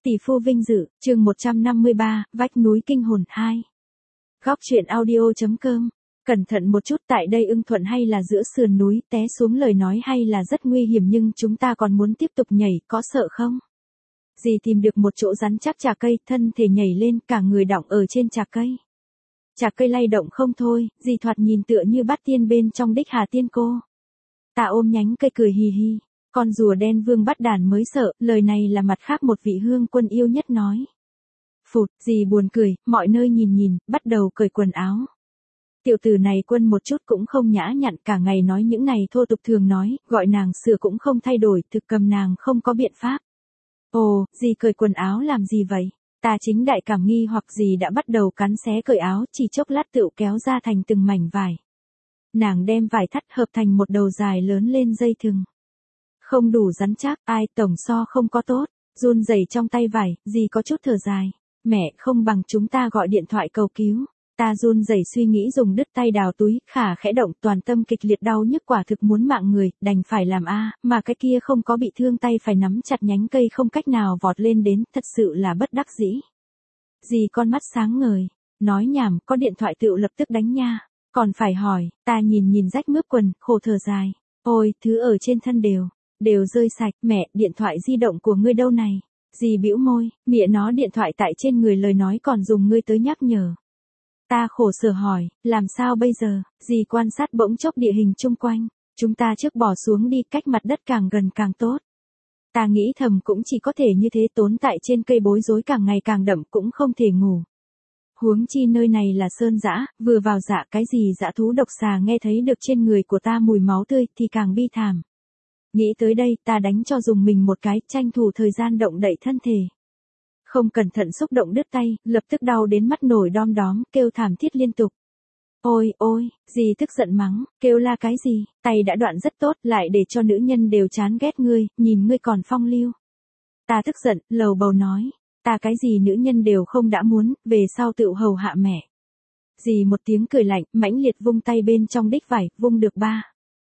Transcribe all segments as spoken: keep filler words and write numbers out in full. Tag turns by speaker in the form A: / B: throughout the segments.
A: Tỷ phú vinh dự, chương một trăm năm mươi ba, vách núi kinh hồn hai. Góc truyện audio.com. Cẩn thận một chút, tại đây ưng thuận hay là giữa sườn núi, té xuống lời nói hay là rất nguy hiểm, nhưng chúng ta còn muốn tiếp tục nhảy, có sợ không? Dì tìm được một chỗ rắn chắc chà cây, thân thể nhảy lên, cả người đọng ở trên chà cây. Chà cây lay động không thôi, dì thoạt nhìn tựa như bát tiên bên trong Đích Hà Tiên Cô. Ta ôm nhánh cây cười hì hì. Con rùa đen vương bắt đàn mới sợ, lời này là mặt khác một vị hương quân yêu nhất nói. Phụt, dì buồn cười, mọi nơi nhìn nhìn, bắt đầu cởi quần áo. Tiểu tử này quân một chút cũng không nhã nhặn, cả ngày nói những này thô tục thường nói, gọi nàng sửa cũng không thay đổi, thực cầm nàng không có biện pháp. Ồ, dì cởi quần áo làm gì vậy? Ta chính đại cảm nghi hoặc dì đã bắt đầu cắn xé cởi áo, chỉ chốc lát tựu kéo ra thành từng mảnh vải. Nàng đem vải thắt hợp thành một đầu dài lớn lên dây thừng. Không đủ rắn chắc, ai tổng so không có tốt, run rẩy trong tay vải, dì có chút thở dài. Mẹ, không bằng chúng ta gọi điện thoại cầu cứu. Ta run rẩy suy nghĩ dùng đứt tay đào túi, khả khẽ động, toàn tâm kịch liệt đau nhức, quả thực muốn mạng người, đành phải làm a, mà cái kia không có bị thương tay phải nắm chặt nhánh cây không cách nào vọt lên đến, thật sự là bất đắc dĩ. Dì con mắt sáng ngời, nói nhảm, có điện thoại tựu lập tức đánh nha, còn phải hỏi, ta nhìn nhìn rách mướp quần, khổ thở dài. Ôi, thứ ở trên thân đều đều rơi sạch, mẹ, điện thoại di động của ngươi đâu này? Dì bĩu môi, mẹ nó điện thoại tại trên người, lời nói còn dùng ngươi tới nhắc nhở. Ta khổ sở hỏi, làm sao bây giờ? Dì quan sát bỗng chốc địa hình chung quanh, chúng ta trước bỏ xuống đi, cách mặt đất càng gần càng tốt. Ta nghĩ thầm cũng chỉ có thể như thế, tốn tại trên cây bối rối càng ngày càng đậm, cũng không thể ngủ. Huống chi nơi này là sơn dã, vừa vào dạ cái gì dã thú độc xà nghe thấy được trên người của ta mùi máu tươi thì càng bi thảm. Nghĩ tới đây, ta đánh cho dùng mình một cái, tranh thủ thời gian động đậy thân thể. Không cẩn thận xúc động đứt tay, lập tức đau đến mắt nổi đom đóm, kêu thảm thiết liên tục. Ôi, ôi, dì tức giận mắng, kêu la cái gì, tay đã đoạn rất tốt, lại để cho nữ nhân đều chán ghét ngươi, nhìn ngươi còn phong lưu. Ta tức giận, lầu bầu nói, ta cái gì nữ nhân đều không đã muốn, về sau tự hầu hạ mẹ. Dì một tiếng cười lạnh, mãnh liệt vung tay bên trong đích vải, vung được ba.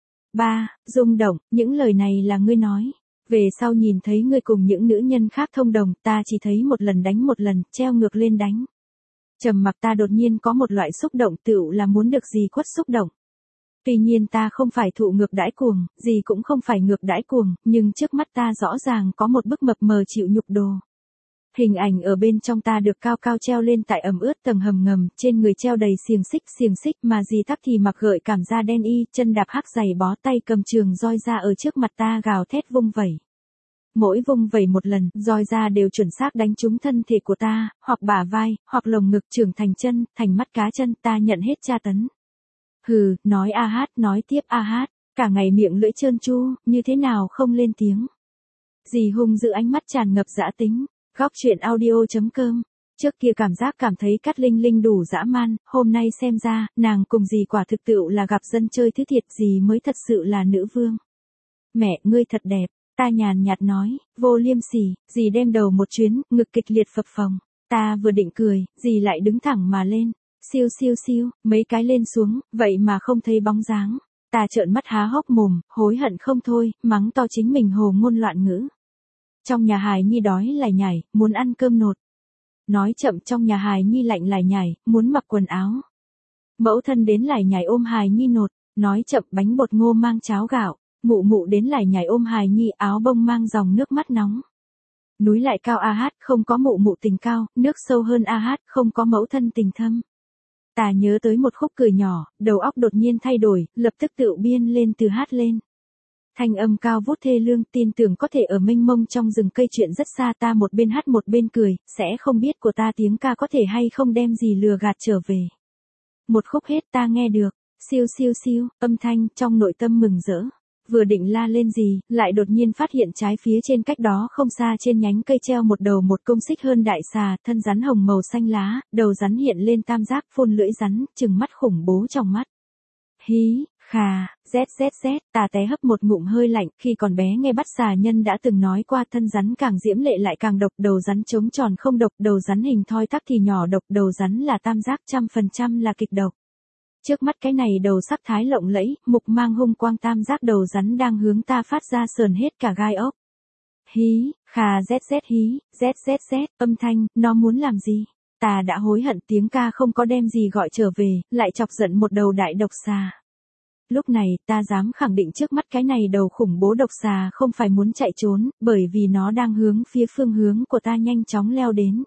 A: Ba, rung động, những lời này là ngươi nói. Về sau nhìn thấy ngươi cùng những nữ nhân khác thông đồng, ta chỉ thấy một lần đánh một lần, treo ngược lên đánh. Trầm mặc, ta đột nhiên có một loại xúc động, tựu là muốn được gì quất xúc động. Tuy nhiên ta không phải thụ ngược đãi cuồng, gì cũng không phải ngược đãi cuồng, nhưng trước mắt ta rõ ràng có một bức mập mờ chịu nhục đồ. Hình ảnh ở bên trong ta được cao cao treo lên tại ẩm ướt tầng hầm ngầm, trên người treo đầy xiềng xích, xiềng xích mà dì tắc thì mặc gợi cảm da đen y, chân đạp hắc giày bó, tay cầm trường roi ra ở trước mặt ta gào thét vung vẩy. Mỗi vung vẩy một lần, roi ra đều chuẩn xác đánh trúng thân thể của ta, hoặc bả vai, hoặc lồng ngực, trưởng thành chân, thành mắt cá chân, ta nhận hết tra tấn. Hừ, nói a hát, nói tiếp a hát, cả ngày miệng lưỡi trơn tru, như thế nào không lên tiếng. Dì hung dữ ánh mắt tràn ngập dã tính. Góc truyện audio.com. Trước kia cảm giác cảm thấy Cát Linh Linh đủ dã man, hôm nay xem ra, nàng cùng dì quả thực tựu là gặp dân chơi thứ thiệt, dì mới thật sự là nữ vương. Mẹ, ngươi thật đẹp, ta nhàn nhạt nói, vô liêm sỉ, dì đem đầu một chuyến, ngực kịch liệt phập phồng. Ta vừa định cười, dì lại đứng thẳng mà lên, siêu siêu siêu, mấy cái lên xuống, vậy mà không thấy bóng dáng. Ta trợn mắt há hốc mồm, hối hận không thôi, mắng to chính mình hồ ngôn loạn ngữ. Trong nhà hài nhi đói lải nhải, muốn ăn cơm nột. Nói chậm, trong nhà hài nhi lạnh lải nhải, muốn mặc quần áo. Mẫu thân đến lải nhải ôm hài nhi nột, nói chậm, bánh bột ngô mang cháo gạo. Mụ mụ đến lải nhải ôm hài nhi, áo bông mang dòng nước mắt nóng. Núi lại cao a hát, không có mụ mụ tình cao, nước sâu hơn a hát, không có mẫu thân tình thâm. Ta nhớ tới một khúc cười nhỏ, đầu óc đột nhiên thay đổi, lập tức tự biên lên từ hát lên. Thanh âm cao vút thê lương, tin tưởng có thể ở mênh mông trong rừng cây chuyện rất xa, ta một bên hát một bên cười, sẽ không biết của ta tiếng ca có thể hay không đem gì lừa gạt trở về. Một khúc hết ta nghe được, siêu siêu siêu, âm thanh trong nội tâm mừng rỡ. Vừa định la lên gì, lại đột nhiên phát hiện trái phía trên cách đó không xa trên nhánh cây treo một đầu một công xích hơn đại xà, thân rắn hồng màu xanh lá, đầu rắn hiện lên tam giác, phun lưỡi rắn, trừng mắt khủng bố trong mắt. Hí, khà, z z z, ta té hấp một ngụm hơi lạnh, khi còn bé nghe bắt xà nhân đã từng nói qua thân rắn càng diễm lệ lại càng độc, đầu rắn trống tròn không độc, đầu rắn hình thoi tắc thì nhỏ độc, đầu rắn là tam giác trăm phần trăm là kịch độc. Trước mắt cái này đầu sắc thái lộng lẫy, mục mang hung quang tam giác đầu rắn đang hướng ta phát ra sờn hết cả gai ốc. Hí, khà zz hí, zzz, âm thanh, nó muốn làm gì? Ta đã hối hận tiếng ca không có đem gì gọi trở về, lại chọc giận một đầu đại độc xà. Lúc này, ta dám khẳng định trước mắt cái này đầu khủng bố độc xà không phải muốn chạy trốn, bởi vì nó đang hướng phía phương hướng của ta nhanh chóng leo đến.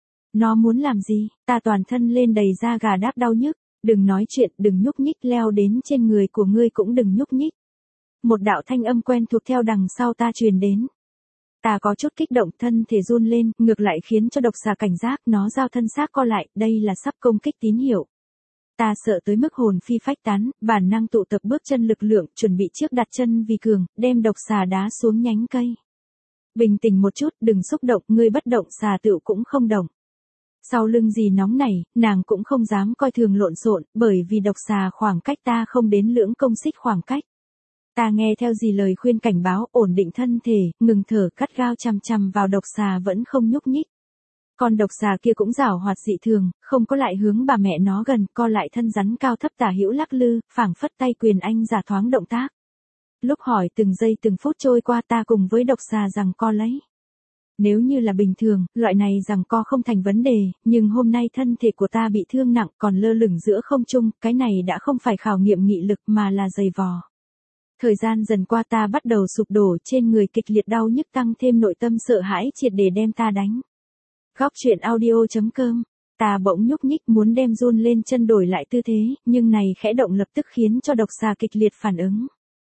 A: Nó muốn làm gì? Ta toàn thân lên đầy da gà đáp đau nhức. Đừng nói chuyện, đừng nhúc nhích, leo đến trên người của ngươi cũng đừng nhúc nhích. Một đạo thanh âm quen thuộc theo đằng sau ta truyền đến. Ta có chút kích động, thân thể run lên, ngược lại khiến cho độc xà cảnh giác, nó giao thân xác co lại, đây là sắp công kích tín hiệu. Ta sợ tới mức hồn phi phách tán, bản năng tụ tập bước chân lực lượng, chuẩn bị trước đặt chân vì cường, đem độc xà đá xuống nhánh cây. Bình tĩnh một chút, đừng xúc động, ngươi bất động xà tựu cũng không động. Sau lưng gì nóng này, nàng cũng không dám coi thường lộn xộn, bởi vì độc xà khoảng cách ta không đến lưỡng công xích khoảng cách. Ta nghe theo gì lời khuyên cảnh báo, ổn định thân thể, ngừng thở, cắt gao chằm chằm vào độc xà vẫn không nhúc nhích. Con độc xà kia cũng giảo hoạt dị thường, không có lại hướng bà mẹ nó gần, co lại thân rắn cao thấp tả hữu lắc lư, phảng phất tay quyền anh giả thoáng động tác. Lúc hỏi từng giây từng phút trôi qua ta cùng với độc xà rằng co lấy. Nếu như là bình thường, loại này rằng co không thành vấn đề, nhưng hôm nay thân thể của ta bị thương nặng còn lơ lửng giữa không trung, cái này đã không phải khảo nghiệm nghị lực mà là dày vò. Thời gian dần qua ta bắt đầu sụp đổ trên người kịch liệt đau nhức tăng thêm nội tâm sợ hãi triệt để đem ta đánh. Góc truyện audio chấm com. Ta bỗng nhúc nhích muốn đem run lên chân đổi lại tư thế, nhưng này khẽ động lập tức khiến cho độc xà kịch liệt phản ứng.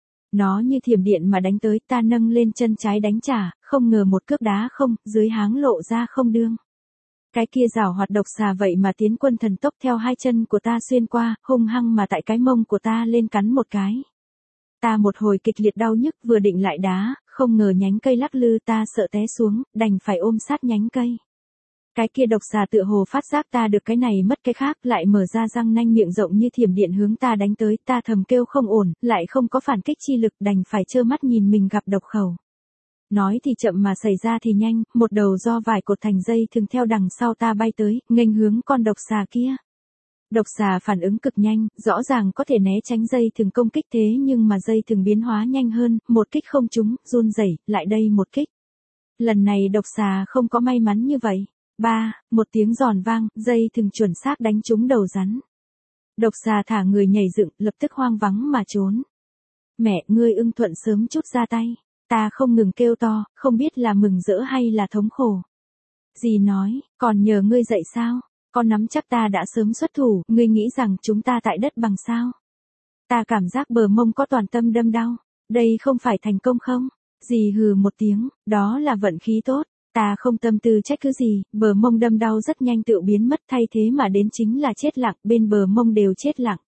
A: Nó như thiểm điện mà đánh tới, ta nâng lên chân trái đánh trả, không ngờ một cước đá không, dưới háng lộ ra không đương. Cái kia giảo hoạt độc xà vậy mà tiến quân thần tốc theo hai chân của ta xuyên qua, hung hăng mà tại cái mông của ta lên cắn một cái. Ta một hồi kịch liệt đau nhức vừa định lại đá, không ngờ nhánh cây lắc lư, ta sợ té xuống, đành phải ôm sát nhánh cây. Cái kia độc xà tựa hồ phát giác ta được cái này mất cái khác, lại mở ra răng nanh miệng rộng như thiểm điện hướng ta đánh tới, ta thầm kêu không ổn, lại không có phản kích chi lực, đành phải trơ mắt nhìn mình gặp độc khẩu. Nói thì chậm mà xảy ra thì nhanh, một đầu do vải cột thành dây thường theo đằng sau ta bay tới, nghênh hướng con độc xà kia. Độc xà phản ứng cực nhanh, rõ ràng có thể né tránh dây thường công kích thế nhưng mà dây thường biến hóa nhanh hơn, một kích không trúng, run rẩy, lại đây một kích. Lần này độc xà không có may mắn như vậy. Ba, một tiếng giòn vang, dây thường chuẩn xác đánh trúng đầu rắn. Độc xà thả người nhảy dựng, lập tức hoang vắng mà trốn. Mẹ, ngươi ưng thuận sớm chút ra tay. Ta không ngừng kêu to, không biết là mừng rỡ hay là thống khổ. Dì nói, còn nhờ ngươi dạy sao? Con nắm chắc ta đã sớm xuất thủ, ngươi nghĩ rằng chúng ta tại đất bằng sao? Ta cảm giác bờ mông có toàn tâm đâm đau. Đây không phải thành công không? Dì hừ một tiếng, đó là vận khí tốt. Ta không tâm tư trách cứ gì, bờ mông đâm đau rất nhanh tự biến mất, thay thế mà đến chính là chết lặng, bên bờ mông đều chết lặng.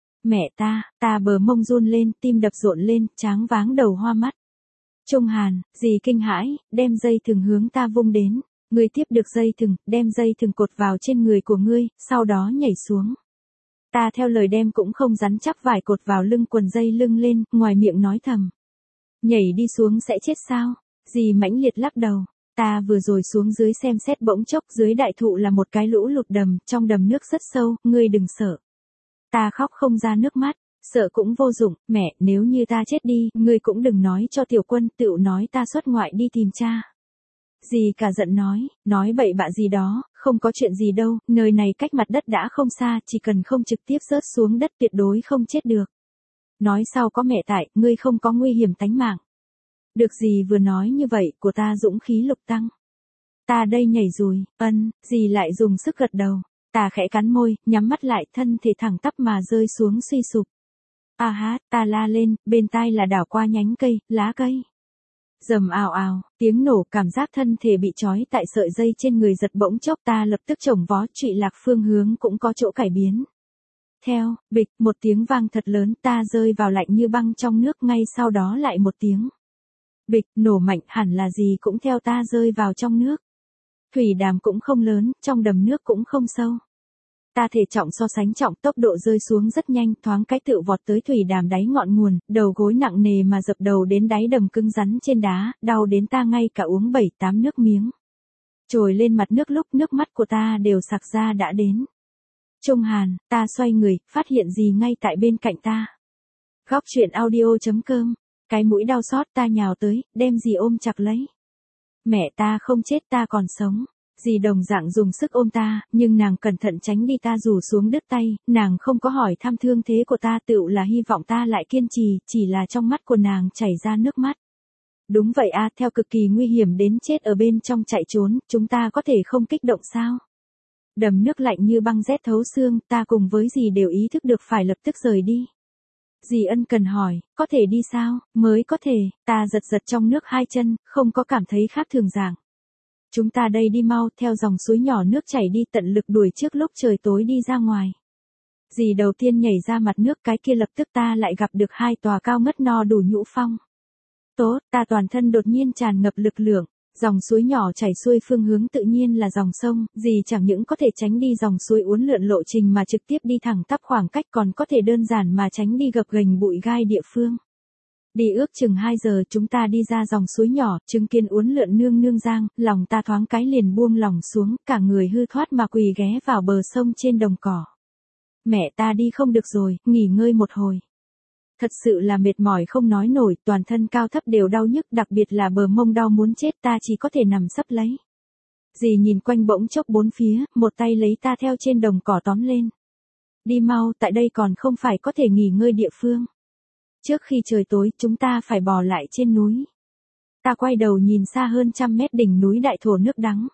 A: Mẹ ta, ta bờ mông run lên, tim đập rộn lên, tráng váng đầu hoa mắt. Trung Hàn, dì kinh hãi, đem dây thừng hướng ta vung đến. Ngươi tiếp được dây thừng, đem dây thừng cột vào trên người của ngươi, sau đó nhảy xuống. Ta theo lời đem cũng không rắn chắc vải cột vào lưng quần dây lưng lên, ngoài miệng nói thầm. Nhảy đi xuống sẽ chết sao? Dì mãnh liệt lắc đầu. Ta vừa rồi xuống dưới xem xét bỗng chốc dưới đại thụ là một cái lũ lụt đầm, trong đầm nước rất sâu, ngươi đừng sợ. Ta khóc không ra nước mắt, sợ cũng vô dụng, mẹ, nếu như ta chết đi, ngươi cũng đừng nói cho tiểu quân, tựu nói ta xuất ngoại đi tìm cha. Dì cả giận nói, nói bậy bạ gì đó, không có chuyện gì đâu, nơi này cách mặt đất đã không xa, chỉ cần không trực tiếp rớt xuống đất tuyệt đối không chết được. Nói sau có mẹ tại, ngươi không có nguy hiểm tánh mạng. Được gì vừa nói như vậy, của ta dũng khí lục tăng. Ta đây nhảy rồi, ân, dì lại dùng sức gật đầu. Ta khẽ cắn môi, nhắm mắt lại, thân thể thẳng tắp mà rơi xuống suy sụp. À hát, ta la lên, bên tai là đảo qua nhánh cây, lá cây. Rầm ào ào, tiếng nổ, cảm giác thân thể bị trói tại sợi dây trên người giật bỗng chốc, ta lập tức chổng vó, trụy lạc phương hướng cũng có chỗ cải biến. Theo, bịch, một tiếng vang thật lớn, ta rơi vào lạnh như băng trong nước, ngay sau đó lại một tiếng. Bịch, nổ mạnh, hẳn là gì cũng theo ta rơi vào trong nước. Thủy đàm cũng không lớn, trong đầm nước cũng không sâu. Ta thể trọng so sánh trọng, tốc độ rơi xuống rất nhanh, thoáng cái tự vọt tới thủy đàm đáy ngọn nguồn, đầu gối nặng nề mà dập đầu đến đáy đầm cứng rắn trên đá, đau đến ta ngay cả uống bảy tám nước miếng. Trồi lên mặt nước lúc nước mắt của ta đều sặc ra đã đến. Trung Hàn, ta xoay người, phát hiện gì ngay tại bên cạnh ta. Góc truyện audio chấm com. Cái mũi đau xót, ta nhào tới, đem dì ôm chặt lấy. Mẹ ta không chết, ta còn sống. Dì đồng dạng dùng sức ôm ta, nhưng nàng cẩn thận tránh đi, ta rủ xuống đứt tay, nàng không có hỏi thăm thương thế của ta, tựu là hy vọng ta lại kiên trì, chỉ là trong mắt của nàng chảy ra nước mắt. Đúng vậy a, theo cực kỳ nguy hiểm đến chết ở bên trong chạy trốn, chúng ta có thể không kích động sao? Đầm nước lạnh như băng rét thấu xương, ta cùng với dì đều ý thức được phải lập tức rời đi. Dì ân cần hỏi, có thể đi sao? Mới có thể, ta giật giật trong nước hai chân, không có cảm thấy khác thường dạng. Chúng ta đây đi mau, theo dòng suối nhỏ nước chảy đi, tận lực đuổi trước lúc trời tối đi ra ngoài. Dì đầu tiên nhảy ra mặt nước, cái kia lập tức ta lại gặp được hai tòa cao ngất no đủ nhũ phong. Tốt, ta toàn thân đột nhiên tràn ngập lực lượng, dòng suối nhỏ chảy xuôi phương hướng tự nhiên là dòng sông, dì chẳng những có thể tránh đi dòng suối uốn lượn lộ trình mà trực tiếp đi thẳng tắp khoảng cách, còn có thể đơn giản mà tránh đi gập ghềnh bụi gai địa phương. Đi ước chừng hai giờ chúng ta đi ra dòng suối nhỏ, chứng kiến uốn lượn nương nương giang, lòng ta thoáng cái liền buông lòng xuống, cả người hư thoát mà quỳ ghé vào bờ sông trên đồng cỏ. Mẹ ta đi không được rồi, nghỉ ngơi một hồi. Thật sự là mệt mỏi không nói nổi, toàn thân cao thấp đều đau nhức, đặc biệt là bờ mông đau muốn chết, ta chỉ có thể nằm sấp lấy. Dì nhìn quanh bỗng chốc bốn phía, một tay lấy ta theo trên đồng cỏ tóm lên. Đi mau, tại đây còn không phải có thể nghỉ ngơi địa phương. Trước khi trời tối, chúng ta phải bò lại trên núi. Ta quay đầu nhìn xa hơn trăm mét đỉnh núi đại thổ nước đắng.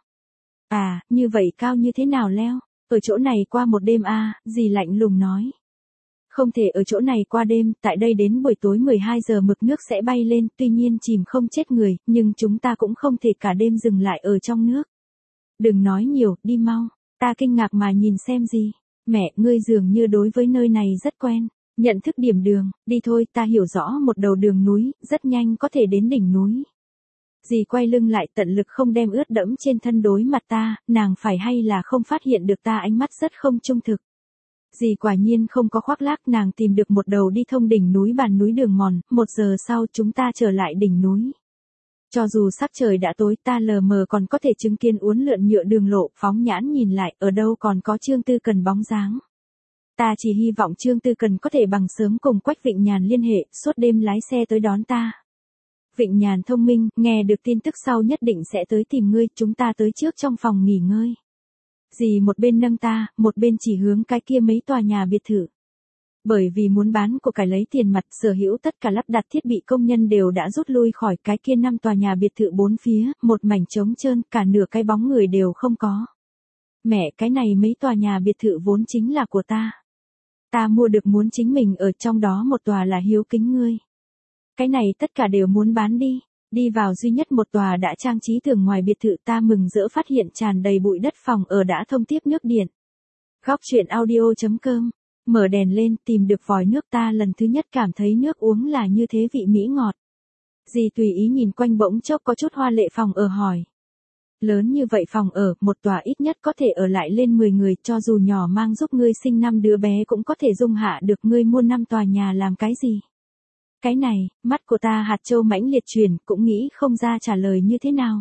A: À, như vậy cao như thế nào leo? Ở chỗ này qua một đêm a, à, dì lạnh lùng nói. Không thể ở chỗ này qua đêm, tại đây đến buổi tối mười hai giờ mực nước sẽ bay lên, tuy nhiên chìm không chết người, nhưng chúng ta cũng không thể cả đêm dừng lại ở trong nước. Đừng nói nhiều, đi mau. Ta kinh ngạc mà nhìn xem gì. Mẹ, ngươi dường như đối với nơi này rất quen. Nhận thức điểm đường, đi thôi, ta hiểu rõ một đầu đường núi, rất nhanh có thể đến đỉnh núi. Dì quay lưng lại, tận lực không đem ướt đẫm trên thân đối mặt ta, nàng phải hay là không phát hiện được ta ánh mắt rất không trung thực. Dì quả nhiên không có khoác lác, nàng tìm được một đầu đi thông đỉnh núi bàn núi đường mòn, một giờ sau chúng ta trở lại đỉnh núi. Cho dù sắc trời đã tối, ta lờ mờ còn có thể chứng kiến uốn lượn nhựa đường lộ, phóng nhãn nhìn lại, ở đâu còn có Trương Tư Cần bóng dáng. Ta chỉ hy vọng Trương Tư Cần có thể bằng sớm cùng Quách Vịnh Nhàn liên hệ, suốt đêm lái xe tới đón ta. Vịnh Nhàn thông minh, nghe được tin tức sau nhất định sẽ tới tìm ngươi, chúng ta tới trước trong phòng nghỉ ngơi. Dì một bên nâng ta, một bên chỉ hướng cái kia mấy tòa nhà biệt thự. Bởi vì muốn bán của cải lấy tiền mặt, sở hữu tất cả lắp đặt thiết bị công nhân đều đã rút lui khỏi cái kia năm tòa nhà biệt thự bốn phía, một mảnh trống trơn, cả nửa cái bóng người đều không có. Mẹ, cái này mấy tòa nhà biệt thự vốn chính là của ta. Ta mua được muốn chính mình ở trong đó, một tòa là hiếu kính ngươi. Cái này tất cả đều muốn bán đi. Đi vào duy nhất một tòa đã trang trí tường ngoài biệt thự, ta mừng rỡ phát hiện tràn đầy bụi đất, phòng ở đã thông tiếp nước điện. Góc truyện audio chấm com. Mở đèn lên, tìm được vòi nước, ta lần thứ nhất cảm thấy nước uống là như thế vị mỹ ngọt. Dì tùy ý nhìn quanh bỗng chốc có chút hoa lệ, phòng ở hỏi. Lớn như vậy phòng ở, một tòa ít nhất có thể ở lại lên mười người, cho dù nhỏ mang giúp ngươi sinh năm đứa bé cũng có thể dung hạ được, ngươi mua năm tòa nhà làm cái gì? Cái này, mắt của ta hạt châu mãnh liệt chuyển, cũng nghĩ không ra trả lời như thế nào.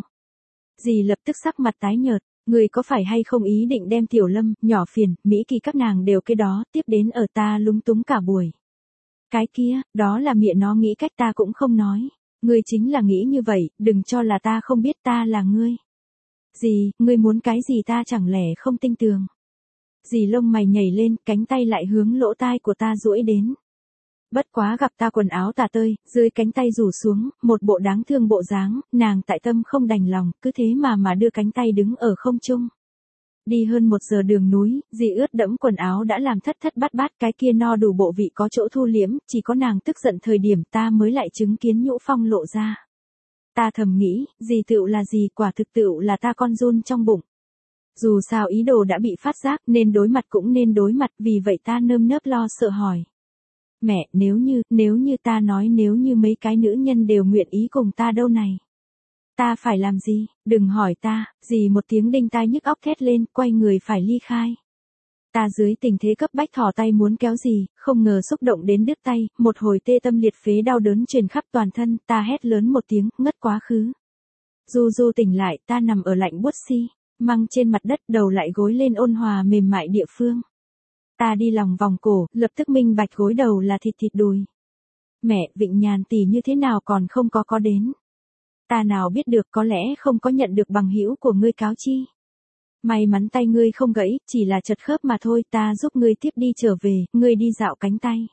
A: Dì lập tức sắc mặt tái nhợt, ngươi có phải hay không ý định đem Tiểu Lâm, nhỏ Phiền, Mỹ Kỳ các nàng đều cái đó, tiếp đến ở ta lúng túng cả buổi. Cái kia, đó là miệng nó nghĩ cách, ta cũng không nói. Ngươi chính là nghĩ như vậy, đừng cho là ta không biết ta là ngươi. Dì, ngươi muốn cái gì ta chẳng lẽ không tin tưởng. Dì lông mày nhảy lên, cánh tay lại hướng lỗ tai của ta duỗi đến. Bất quá gặp ta quần áo tả tơi, dưới cánh tay rủ xuống, một bộ đáng thương bộ dáng, nàng tại tâm không đành lòng, cứ thế mà mà đưa cánh tay đứng ở không trung. Đi hơn một giờ đường núi, dì ướt đẫm quần áo đã làm thất thất bát bát, cái kia no đủ bộ vị có chỗ thu liễm, chỉ có nàng tức giận thời điểm ta mới lại chứng kiến nhũ phong lộ ra. Ta thầm nghĩ, dì tựu là gì, quả thực tựu là ta con run trong bụng. Dù sao ý đồ đã bị phát giác, nên đối mặt cũng nên đối mặt, vì vậy ta nơm nớp lo sợ hỏi. Mẹ, nếu như, nếu như ta nói nếu như mấy cái nữ nhân đều nguyện ý cùng ta đâu này. Ta phải làm gì, đừng hỏi ta, dì một tiếng đinh tai nhức óc thét lên, quay người phải ly khai. Ta dưới tình thế cấp bách thò tay muốn kéo dì, không ngờ xúc động đến đứt tay, một hồi tê tâm liệt phế đau đớn truyền khắp toàn thân, ta hét lớn một tiếng, ngất quá khứ. Du du tỉnh lại, ta nằm ở lạnh buốt xi, măng trên mặt đất, đầu lại gối lên ôn hòa mềm mại địa phương. Ta đi lòng vòng cổ, lập tức minh bạch gối đầu là thịt thịt đùi. Mẹ, Vịnh Nhàn tỷ như thế nào còn không có có đến. Ta nào biết được, có lẽ không có nhận được bằng hữu của ngươi cáo chi. May mắn tay ngươi không gãy, chỉ là chật khớp mà thôi, ta giúp ngươi tiếp đi trở về, ngươi đi dạo cánh tay.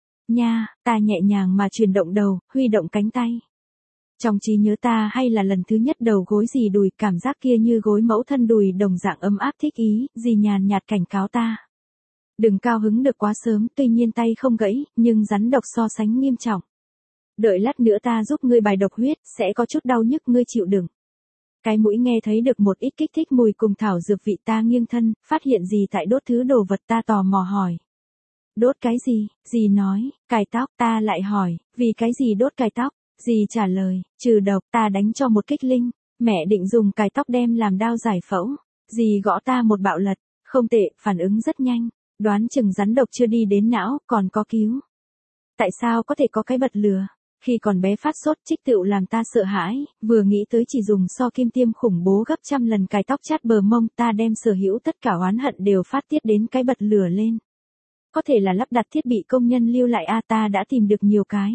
A: Nha, ta nhẹ nhàng mà chuyển động đầu, huy động cánh tay. Trong trí nhớ ta hay là lần thứ nhất đầu gối dì đùi, cảm giác kia như gối mẫu thân đùi đồng dạng ấm áp thích ý, dì nhàn nhạt cảnh cáo ta. Đừng cao hứng được quá sớm, tuy nhiên tay không gãy, nhưng rắn độc so sánh nghiêm trọng. Đợi lát nữa ta giúp ngươi bài độc huyết, sẽ có chút đau nhức, ngươi chịu đựng. Cái mũi nghe thấy được một ít kích thích mùi cùng thảo dược vị, ta nghiêng thân, phát hiện gì tại đốt thứ đồ vật, ta tò mò hỏi. Đốt cái gì? Dì nói, cài tóc, ta lại hỏi, vì cái gì đốt cài tóc? Dì trả lời, trừ độc, ta đánh cho một kích linh, mẹ định dùng cài tóc đem làm đao giải phẫu. Dì gõ ta một bạo lật, không tệ, phản ứng rất nhanh, đoán chừng rắn độc chưa đi đến não, còn có cứu. Tại sao có thể có cái bật lửa? Khi còn bé phát sốt trích tựu làm ta sợ hãi, vừa nghĩ tới chỉ dùng so kim tiêm khủng bố gấp trăm lần cài tóc chát bờ mông, ta đem sở hữu tất cả oán hận đều phát tiết đến cái bật lửa lên. Có thể là lắp đặt thiết bị công nhân lưu lại a, ta đã tìm được nhiều cái.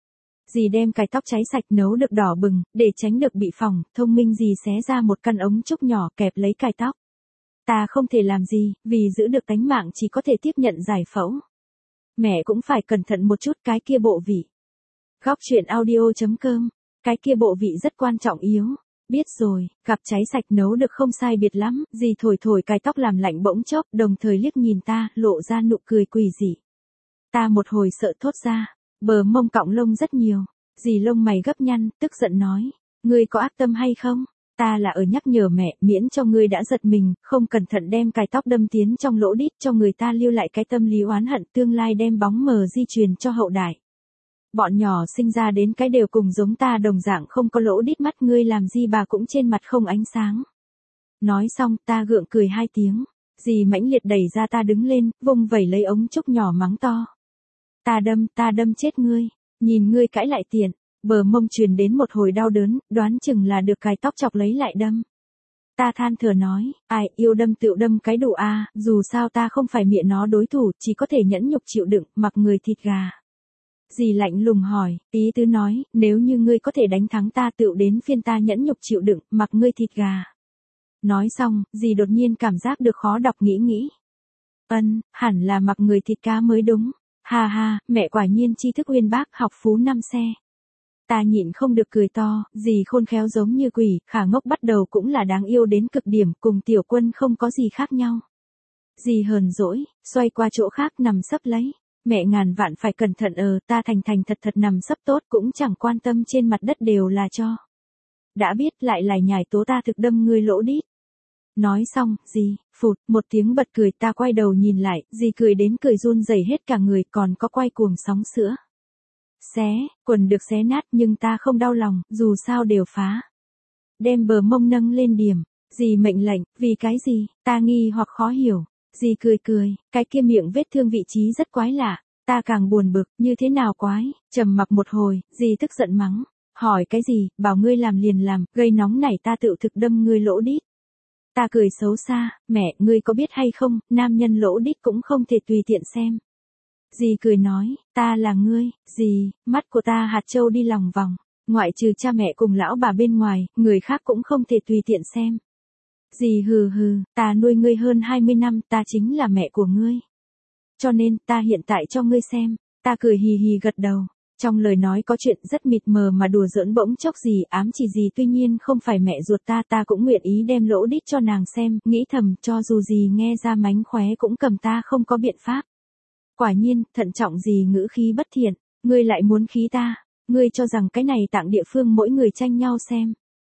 A: Dì đem cài tóc cháy sạch nấu được đỏ bừng, để tránh được bị phỏng, thông minh dì xé ra một căn ống trúc nhỏ kẹp lấy cài tóc. Ta không thể làm gì, vì giữ được tánh mạng chỉ có thể tiếp nhận giải phẫu. Mẹ cũng phải cẩn thận một chút, cái kia bộ vị. Góc truyện audio chấm com, cái kia bộ vị rất quan trọng yếu. Biết rồi, gặp cháy sạch nấu được không sai biệt lắm, dì thổi thổi cài tóc làm lạnh bỗng chốc, đồng thời liếc nhìn ta, lộ ra nụ cười quỷ dị. Ta một hồi sợ thốt ra, bờ mông cọng lông rất nhiều, dì lông mày gấp nhăn, tức giận nói, ngươi có ác tâm hay không? Ta là ở nhắc nhở mẹ, miễn cho ngươi đã giật mình, không cẩn thận đem cài tóc đâm tiến trong lỗ đít, cho người ta lưu lại cái tâm lý oán hận, tương lai đem bóng mờ di truyền cho hậu đại. Bọn nhỏ sinh ra đến cái đều cùng giống ta đồng dạng không có lỗ đít, mắt ngươi làm gì bà cũng trên mặt không ánh sáng. Nói xong ta gượng cười hai tiếng, dì mãnh liệt đẩy ra ta đứng lên, vung vẩy lấy ống trúc nhỏ mắng to. Ta đâm, ta đâm chết ngươi, nhìn ngươi cãi lại tiện, bờ mông truyền đến một hồi đau đớn, đoán chừng là được cài tóc chọc lấy lại đâm. Ta than thở nói, ai yêu đâm tựu đâm cái đủ a, dù sao ta không phải miệng nó đối thủ, chỉ có thể nhẫn nhục chịu đựng, mặc người thịt gà. Dì lạnh lùng hỏi, ý tứ nói, nếu như ngươi có thể đánh thắng ta tựu đến phiên ta nhẫn nhục chịu đựng, mặc ngươi thịt gà. Nói xong, dì đột nhiên cảm giác được khó đọc, nghĩ nghĩ. Ân, hẳn là mặc người thịt cá mới đúng. Ha ha, mẹ quả nhiên tri thức uyên bác, học phú năm xe. Ta nhịn không được cười to, dì khôn khéo giống như quỷ, khả ngốc bắt đầu cũng là đáng yêu đến cực điểm, cùng Tiểu Quân không có gì khác nhau. Dì hờn dỗi, xoay qua chỗ khác nằm sấp lấy. Mẹ ngàn vạn phải cẩn thận, ờ, ta thành thành thật thật nằm sấp tốt, cũng chẳng quan tâm trên mặt đất đều là cho. Đã biết, lại lại nhải tố ta thực đâm ngươi lỗ đít. Nói xong, dì, phụt, một tiếng bật cười, ta quay đầu nhìn lại, dì cười đến cười run rẩy hết cả người, còn có quay cuồng sóng sữa. Xé, quần được xé nát nhưng ta không đau lòng, dù sao đều phá. Đem bờ mông nâng lên điểm, dì mệnh lệnh, vì cái gì, ta nghi hoặc khó hiểu. Dì cười cười, cái kia miệng vết thương vị trí rất quái lạ, ta càng buồn bực, như thế nào quái, trầm mặc một hồi, dì tức giận mắng, hỏi cái gì, bảo ngươi làm liền làm, gây nóng nảy ta tự thực đâm ngươi lỗ đít. Ta cười xấu xa, mẹ, ngươi có biết hay không, nam nhân lỗ đít cũng không thể tùy tiện xem. Dì cười nói, ta là ngươi, dì, mắt của ta hạt châu đi lòng vòng, ngoại trừ cha mẹ cùng lão bà bên ngoài, người khác cũng không thể tùy tiện xem. Dì hừ hừ, ta nuôi ngươi hơn hai mươi năm, ta chính là mẹ của ngươi. Cho nên, ta hiện tại cho ngươi xem, ta cười hì hì gật đầu. Trong lời nói có chuyện rất mịt mờ mà đùa giỡn, bỗng chốc dì ám chỉ dì tuy nhiên không phải mẹ ruột ta, ta cũng nguyện ý đem lỗ đít cho nàng xem, nghĩ thầm cho dù dì nghe ra mánh khóe cũng cầm ta không có biện pháp. Quả nhiên, thận trọng dì ngữ khí bất thiện, ngươi lại muốn khí ta, ngươi cho rằng cái này tặng địa phương mỗi người tranh nhau xem.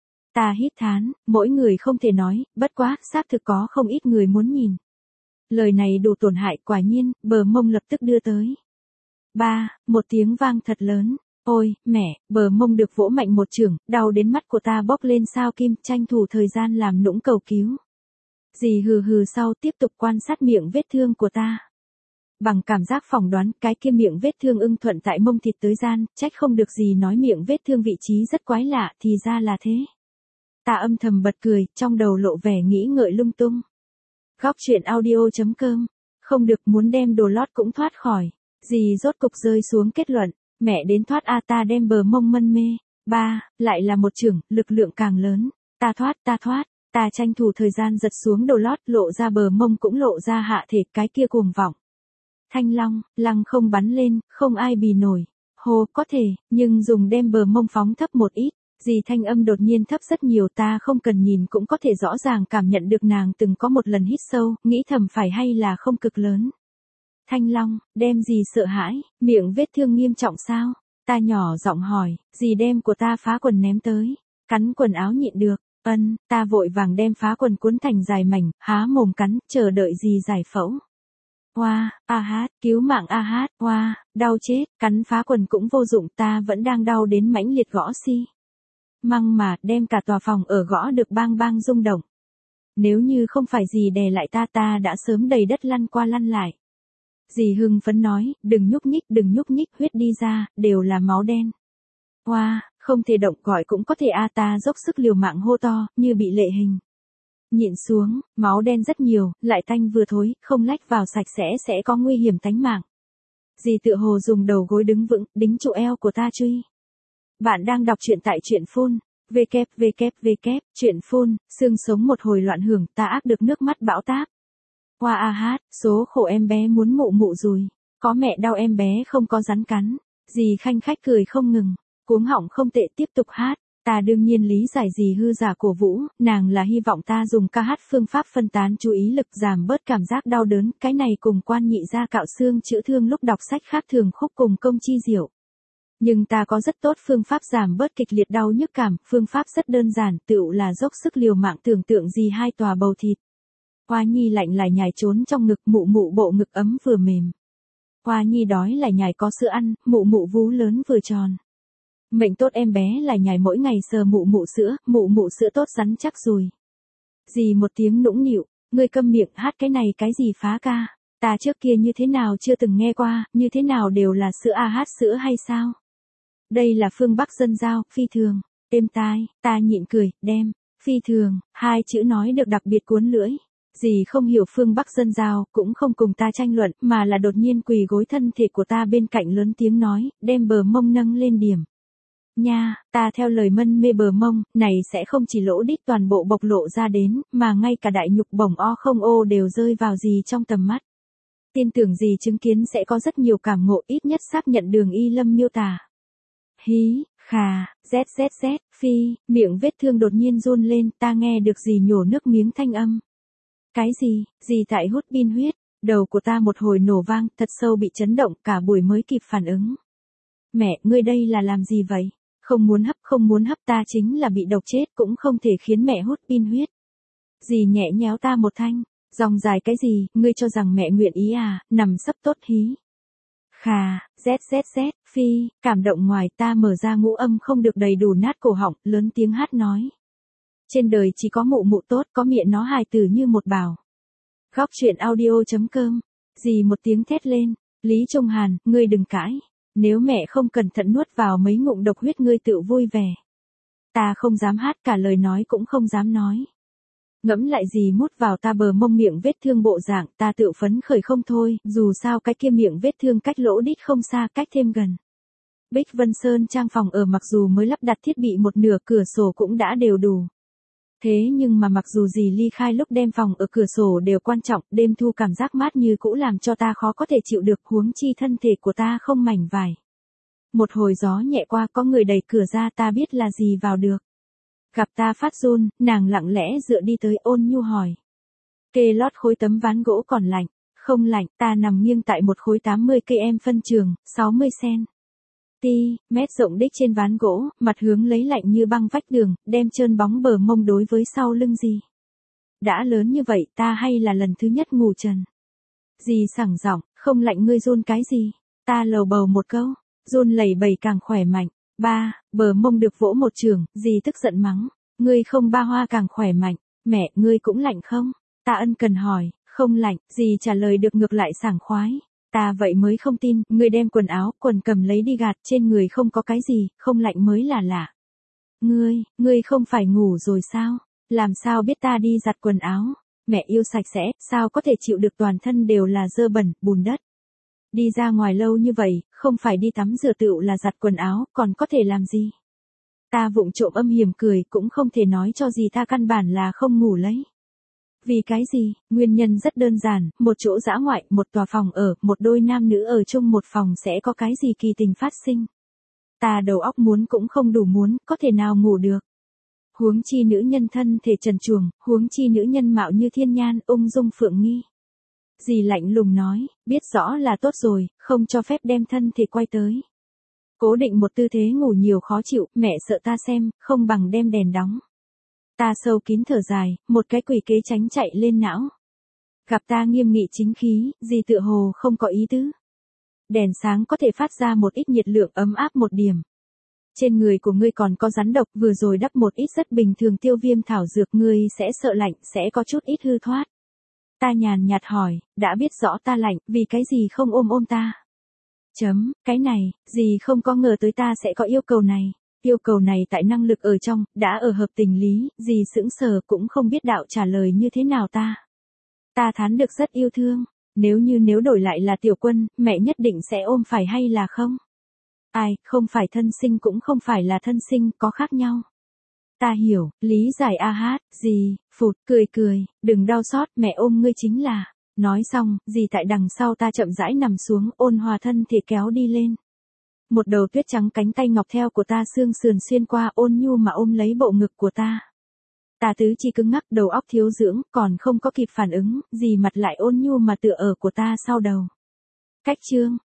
A: Ta hít thán, mỗi người không thể nói, bất quá, xác thực có không ít người muốn nhìn. Lời này đủ tổn hại, quả nhiên, bờ mông lập tức đưa tới. Ba, một tiếng vang thật lớn, ôi, mẹ, bờ mông được vỗ mạnh một chưởng, đau đến mắt của ta bốc lên sao kim, tranh thủ thời gian làm nũng cầu cứu. Dì hừ hừ sau tiếp tục quan sát miệng vết thương của ta. Bằng cảm giác phỏng đoán, cái kia miệng vết thương ưng thuận tại mông thịt tới gian, trách không được gì nói miệng vết thương vị trí rất quái lạ, thì ra là thế. Ta âm thầm bật cười, trong đầu lộ vẻ nghĩ ngợi lung tung. Góc truyện audio chấm com, không được, muốn đem đồ lót cũng thoát khỏi. Dì rốt cục rơi xuống kết luận, mẹ đến thoát a, ta đem bờ mông mân mê. Ba, lại là một chưởng, lực lượng càng lớn. Ta thoát, ta thoát, ta tranh thủ thời gian giật xuống đồ lót, lộ ra bờ mông cũng lộ ra hạ thể, cái kia cuồng vọng. Thanh long, lăng không bắn lên, không ai bì nổi. Hồ, có thể, nhưng dùng đem bờ mông phóng thấp một ít. Dì thanh âm đột nhiên thấp rất nhiều, ta không cần nhìn cũng có thể rõ ràng cảm nhận được nàng từng có một lần hít sâu, nghĩ thầm phải hay là không cực lớn. Thanh long, đem gì sợ hãi, miệng vết thương nghiêm trọng sao? Ta nhỏ giọng hỏi, dì đem của ta phá quần ném tới, cắn quần áo nhịn được, ân, ta vội vàng đem phá quần cuốn thành dài mảnh, há mồm cắn, chờ đợi dì giải phẫu. Hoa, a hát, cứu mạng a hát, hoa, đau chết, cắn phá quần cũng vô dụng, ta vẫn đang đau đến mãnh liệt gõ xi. Măng mà, đem cả tòa phòng ở gõ được bang bang rung động. Nếu như không phải dì đè lại ta ta đã sớm đầy đất lăn qua lăn lại. Dì hưng phấn nói, đừng nhúc nhích, đừng nhúc nhích, huyết đi ra, đều là máu đen. Hoa, không thể động gọi cũng có thể a ta dốc sức liều mạng hô to, như bị lệ hình. Nhịn xuống, máu đen rất nhiều, lại tanh vừa thối, không lách vào sạch sẽ sẽ có nguy hiểm tánh mạng. Dì tựa hồ dùng đầu gối đứng vững, đính trụ eo của ta truy. Bạn đang đọc truyện tại truyện phun, www, truyện phun, xương sống một hồi loạn hưởng, ta áp được nước mắt bão táp. Hoa a hát, số khổ em bé muốn mụ mụ rồi, có mẹ đau em bé không có rắn cắn, dì khanh khách cười không ngừng, cuống họng không tệ tiếp tục hát, ta đương nhiên lý giải dì hư giả cổ vũ, nàng là hy vọng ta dùng ca hát phương pháp phân tán chú ý lực giảm bớt cảm giác đau đớn, cái này cùng quan nhị gia cạo xương chữa thương lúc đọc sách khác thường khúc cùng công chi diệu. Nhưng ta có rất tốt phương pháp giảm bớt kịch liệt đau nhức cảm, phương pháp rất đơn giản, tựu là dốc sức liều mạng tưởng tượng gì hai tòa bầu thịt. Hoa nhi lạnh lại nhài trốn trong ngực, mụ mụ bộ ngực ấm vừa mềm. Hoa nhi đói lại nhài có sữa ăn, mụ mụ vú lớn vừa tròn. Mệnh tốt em bé lại nhài mỗi ngày sờ mụ mụ sữa, mụ mụ sữa tốt rắn chắc rồi. Dì một tiếng nũng nịu, ngươi câm miệng, hát cái này cái gì phá ca, ta trước kia như thế nào chưa từng nghe qua, như thế nào đều là sữa a hát sữa hay sao? Đây là phương Bắc dân giao, phi thường, êm tai, ta nhịn cười, đem, phi thường, hai chữ nói được đặc biệt cuốn lưỡi. Dì không hiểu phương Bắc dân giao, cũng không cùng ta tranh luận, mà là đột nhiên quỳ gối thân thể của ta bên cạnh lớn tiếng nói, đem bờ mông nâng lên điểm. Nha, ta theo lời mân mê bờ mông, này sẽ không chỉ lỗ đít toàn bộ bộc lộ ra đến, mà ngay cả đại nhục bổng o không ô đều rơi vào dì trong tầm mắt. Tin tưởng dì chứng kiến sẽ có rất nhiều cảm ngộ, ít nhất xác nhận Đường Y Lâm miêu tả. Hí, khà, zzz, phi, miệng vết thương đột nhiên run lên, ta nghe được dì nhổ nước miếng thanh âm. Cái gì, dì tại hút pin huyết, đầu của ta một hồi nổ vang, thật sâu bị chấn động, cả buổi mới kịp phản ứng. Mẹ, ngươi đây là làm gì vậy? Không muốn hấp, không muốn hấp, ta chính là bị độc chết, cũng không thể khiến mẹ hút pin huyết. Dì nhẹ nhéo ta một thanh, dòng dài cái gì, ngươi cho rằng mẹ nguyện ý à, nằm sấp tốt hí. Khà, zzz, phi, cảm động ngoài ta mở ra ngũ âm không được đầy đủ nát cổ họng, lớn tiếng hát nói. Trên đời chỉ có mụ mụ tốt, có miệng nó hài tử như một bảo. Góc truyện audio.com, dì một tiếng thét lên, Lý Trung Hàn, ngươi đừng cãi, nếu mẹ không cẩn thận nuốt vào mấy ngụm độc huyết ngươi tự vui vẻ. Ta không dám hát, cả lời nói cũng không dám nói. Ngẫm lại gì mút vào ta bờ mông miệng vết thương bộ dạng, ta tự phấn khởi không thôi, dù sao cái kia miệng vết thương cách lỗ đít không xa, cách thêm gần. Bích Vân Sơn trang phòng ở mặc dù mới lắp đặt thiết bị một nửa, cửa sổ cũng đã đều đủ. Thế nhưng mà mặc dù gì ly khai lúc đem phòng ở cửa sổ đều quan trọng, đêm thu cảm giác mát như cũ làm cho ta khó có thể chịu được, huống chi thân thể của ta không mảnh vải. Một hồi gió nhẹ qua, có người đẩy cửa ra, ta biết là gì vào được. Gặp ta phát run, nàng lặng lẽ dựa đi tới, ôn nhu hỏi. Kê lót khối tấm ván gỗ còn lạnh, không lạnh, ta nằm nghiêng tại một khối tám mươi cây em phân trường, sáu mươi xen ti mét rộng đích trên ván gỗ, mặt hướng lấy lạnh như băng vách đường, đem trơn bóng bờ mông đối với sau lưng dì. Đã lớn như vậy, ta hay là lần thứ nhất ngủ trần. Dì sảng giọng, không lạnh ngươi run cái gì? Ta lầu bầu một câu, run lẩy bẩy càng khỏe mạnh. Ba, bờ mông được vỗ một trường, dì tức giận mắng. Ngươi không ba hoa càng khỏe mạnh, mẹ, ngươi cũng lạnh không? Ta ân cần hỏi, không lạnh, dì trả lời được ngược lại sảng khoái. Ta vậy mới không tin, ngươi đem quần áo, quần cầm lấy đi gạt, trên người không có cái gì, không lạnh mới là lạ. Ngươi, ngươi không phải ngủ rồi sao? Làm sao biết ta đi giặt quần áo? Mẹ yêu sạch sẽ, sao có thể chịu được toàn thân đều là dơ bẩn, bùn đất. Đi ra ngoài lâu như vậy, không phải đi tắm rửa tựu là giặt quần áo, còn có thể làm gì? Ta vụng trộm âm hiểm cười, cũng không thể nói cho gì ta căn bản là không ngủ lấy. Vì cái gì? Nguyên nhân rất đơn giản, một chỗ dã ngoại, một tòa phòng ở, một đôi nam nữ ở chung một phòng sẽ có cái gì kỳ tình phát sinh. Ta đầu óc muốn cũng không đủ muốn, có thể nào ngủ được. Huống chi nữ nhân thân thể trần truồng, huống chi nữ nhân mạo như thiên nhan, ung dung phượng nghi. Dì lạnh lùng nói, biết rõ là tốt rồi, không cho phép đem thân thể quay tới. Cố định một tư thế ngủ nhiều khó chịu, mẹ sợ ta xem, không bằng đem đèn đóng. Ta sâu kín thở dài, một cái quỷ kế tránh chạy lên não. Gặp ta nghiêm nghị chính khí, dì tựa hồ không có ý tứ. Đèn sáng có thể phát ra một ít nhiệt lượng ấm áp một điểm. Trên người của ngươi còn có rắn độc, vừa rồi đắp một ít rất bình thường tiêu viêm thảo dược, ngươi sẽ sợ lạnh, sẽ có chút ít hư thoát. Ta nhàn nhạt hỏi, đã biết rõ ta lạnh, vì cái gì không ôm ôm ta? Chấm, cái này, dì không có ngờ tới ta sẽ có yêu cầu này. Yêu cầu này tại năng lực ở trong, đã ở hợp tình lý, dì sững sờ cũng không biết đạo trả lời như thế nào ta. Ta thán được rất yêu thương, nếu như nếu đổi lại là Tiểu Quân, mẹ nhất định sẽ ôm phải hay là không? Ai, không phải thân sinh cũng không phải là thân sinh, có khác nhau. Ta hiểu, lý giải a hát, dì, phụt, cười cười, đừng đau xót, mẹ ôm ngươi chính là. Nói xong, dì tại đằng sau ta chậm rãi nằm xuống, ôn hòa thân thể kéo đi lên. Một đầu tuyết trắng cánh tay ngọc theo của ta xương sườn xuyên qua, ôn nhu mà ôm lấy bộ ngực của ta. Ta tứ chi cứng ngắc, đầu óc thiếu dưỡng, còn không có kịp phản ứng, dì mặt lại ôn nhu mà tựa ở của ta sau đầu. Cách chương